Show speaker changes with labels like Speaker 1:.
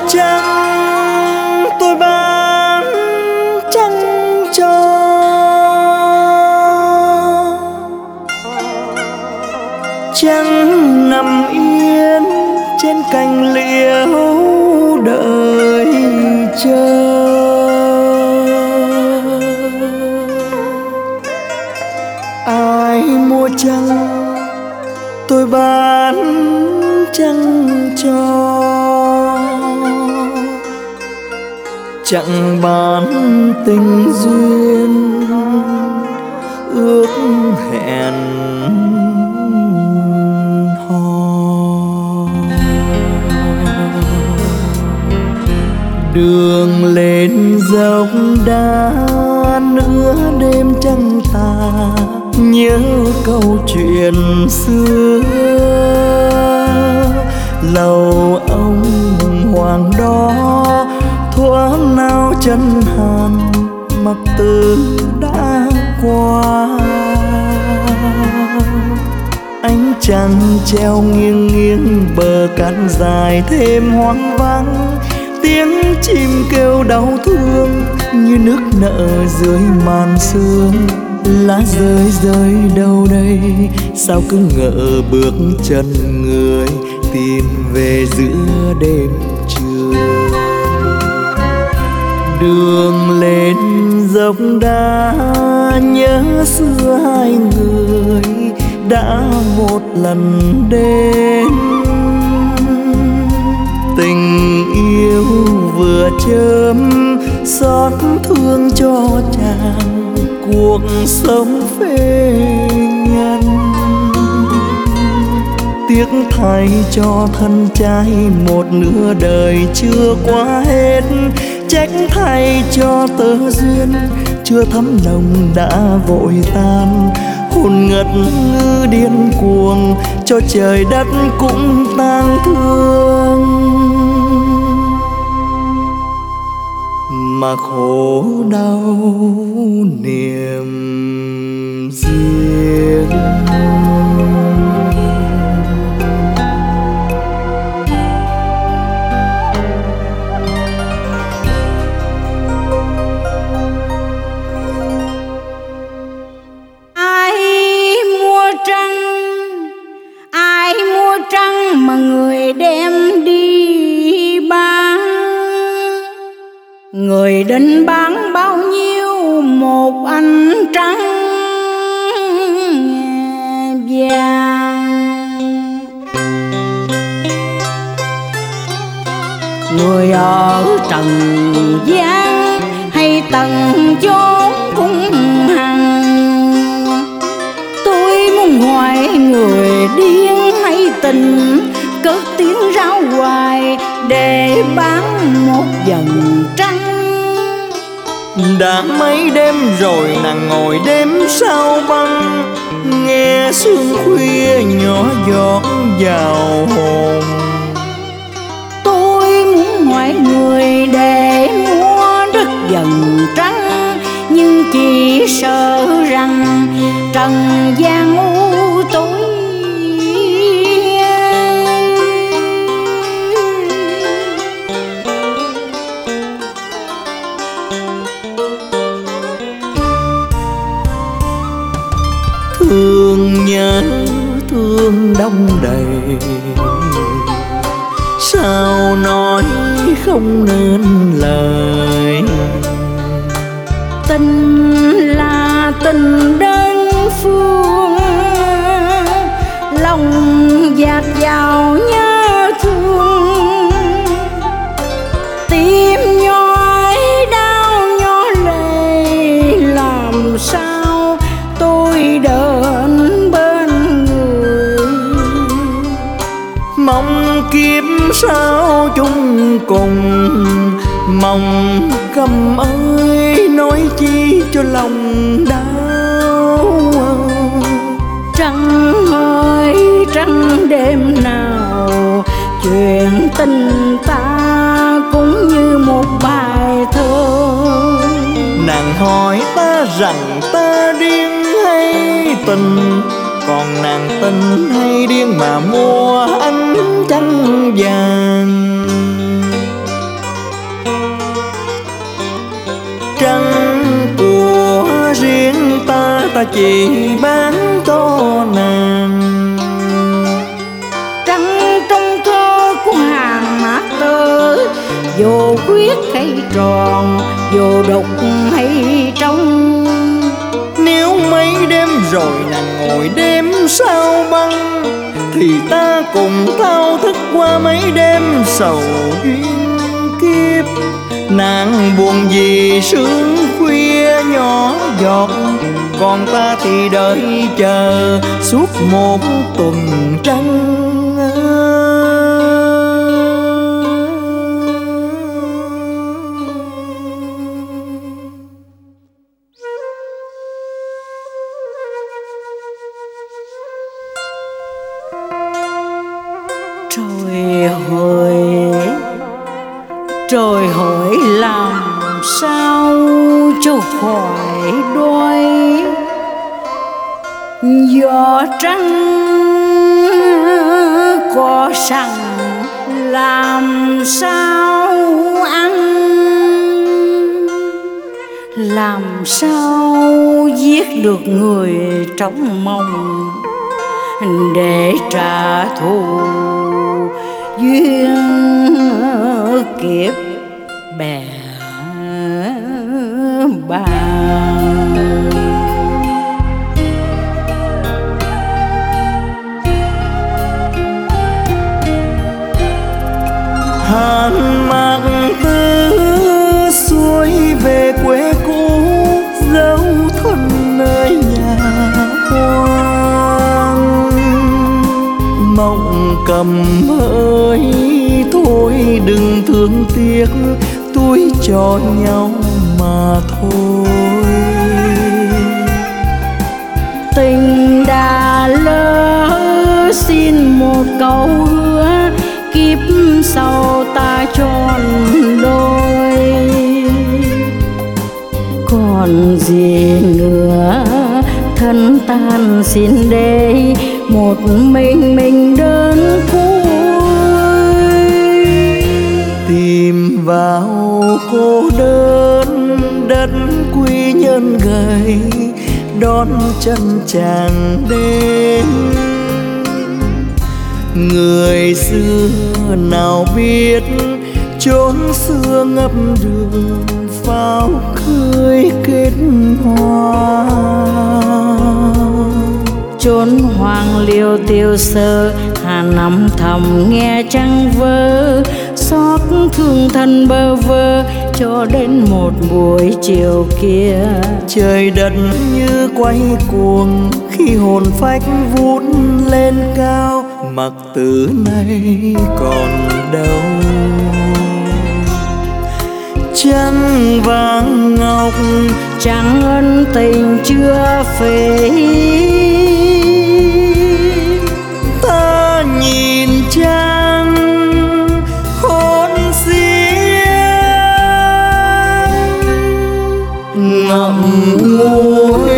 Speaker 1: trăng tôi bán trăng cho, trăng nằm yên trên cành liễu đợi chờ. Ai mua trăng tôi bán trăng cho, chẳng bán tình duyên ước hẹn hò. Đường lên dốc đá nửa đêm trăng tà, nhớ câu chuyện xưa. Lầu ông hoàng đó thuở nào chân hàn, mặc tử đã qua. Ánh trăng treo nghiêng nghiêng bờ cát dài thêm hoang vắng. Tiếng chim kêu đau thương như nước nợ dưới màn sương. Lá rơi rơi đâu đây, sao cứ ngỡ bước chân người tìm về giữa đêm trường. Đường lên dốc đá nhớ xưa hai người đã một lần đến. Tình yêu vừa chớm xót thương cho chàng cuộc sống phê nhân. Tiếc thay cho thân trai một nửa đời chưa qua hết. Trách thay cho tơ duyên chưa thấm nồng đã vội tan. Hồn ngất ngư điên cuồng cho trời đất cũng tang thương. Mà khổ đau niềm riêng.
Speaker 2: Mà người đem đi bán, người định bán bao nhiêu một anh trắng vàng. Người ở trần gian hay tầng chốn cung hằng, tôi muốn hỏi người điên hay tình cất tiếng rao hoài để bán một vầng trăng.
Speaker 1: Đã mấy đêm rồi nàng ngồi đêm sao băng, nghe sương khuya nhỏ giọt vào hồn.
Speaker 2: Tôi muốn hỏi người để mua đất vầng trăng, nhưng chỉ sợ rằng trần gian u tối.
Speaker 1: Thương nhớ thương đông đầy, sao nói không nên lời.
Speaker 2: Tình là tình đơn phương, lòng dạt dào nhớ thương. Tim nhói đau nhói lệ, làm sao tôi đến bên người.
Speaker 1: Mong kiếp sao chung cùng, mong câm ơi nói chi cho lòng đau.
Speaker 2: Trăng ơi trăng đêm nào, chuyện tình ta cũng như một bài thơ.
Speaker 1: Nàng hỏi ta rằng ta điên hay tình, còn nàng tin hay điên mà mua ánh trăng vàng. trăng của riêng ta, ta chỉ bán cho nàng.
Speaker 2: Trăng trong thơ của hàng mát tơ, dù khuyết hay tròn, dù đục hay trong.
Speaker 1: Nếu mấy đêm rồi nàng ngồi đêm sao băng, thì ta cùng thao thức qua mấy đêm sầu duyên kiếp. Nàng buồn vì sương khuya nhỏ giọt, còn ta thì đợi chờ suốt một tuần trăng.
Speaker 2: Trời hỡi làm sao cho khỏi đôi, gió trắng có sẵn làm sao ăn, làm sao giết được người trong mộng để trả thù duyên kiếp bè bạn.
Speaker 1: Hàn mạc tư xuôi về quê cũ, dấu thân nơi nhà hoang. Mộng cầm ơi thôi đừng thương tiếc, tuổi cho nhau mà thôi.
Speaker 2: Tình đã lỡ xin một câu hứa, kiếp sau ta tròn đôi. Còn gì nữa thân tan xin đây, một mình đơn côi.
Speaker 1: Tìm vào cô đơn đất quy nhân gầy, đón chân chàng đến. Người xưa nào biết chốn xưa ngập đường, pháo khơi kết hoa.
Speaker 2: Chốn hoang liêu tiêu sơ, Hà nằm thầm nghe trăng vơ, xót thương thân bơ vơ cho đến một buổi chiều kia.
Speaker 1: Trời đất như quay cuồng khi hồn phách vút lên cao, mặc từ nay còn đâu. Trăng vàng ngọc
Speaker 2: chẳng ân tình chưa phế,
Speaker 1: ta nhìn trăng hôn xiên ngậm ngùi